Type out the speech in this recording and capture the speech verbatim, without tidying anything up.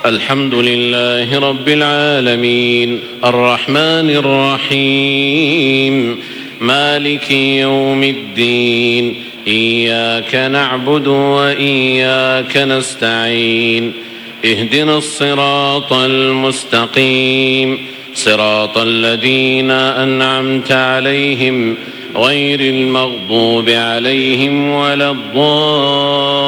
الحمد لله رب العالمين الرحمن الرحيم مالك يوم الدين إياك نعبد وإياك نستعين اهدنا الصراط المستقيم صراط الذين أنعمت عليهم غير المغضوب عليهم ولا الضالين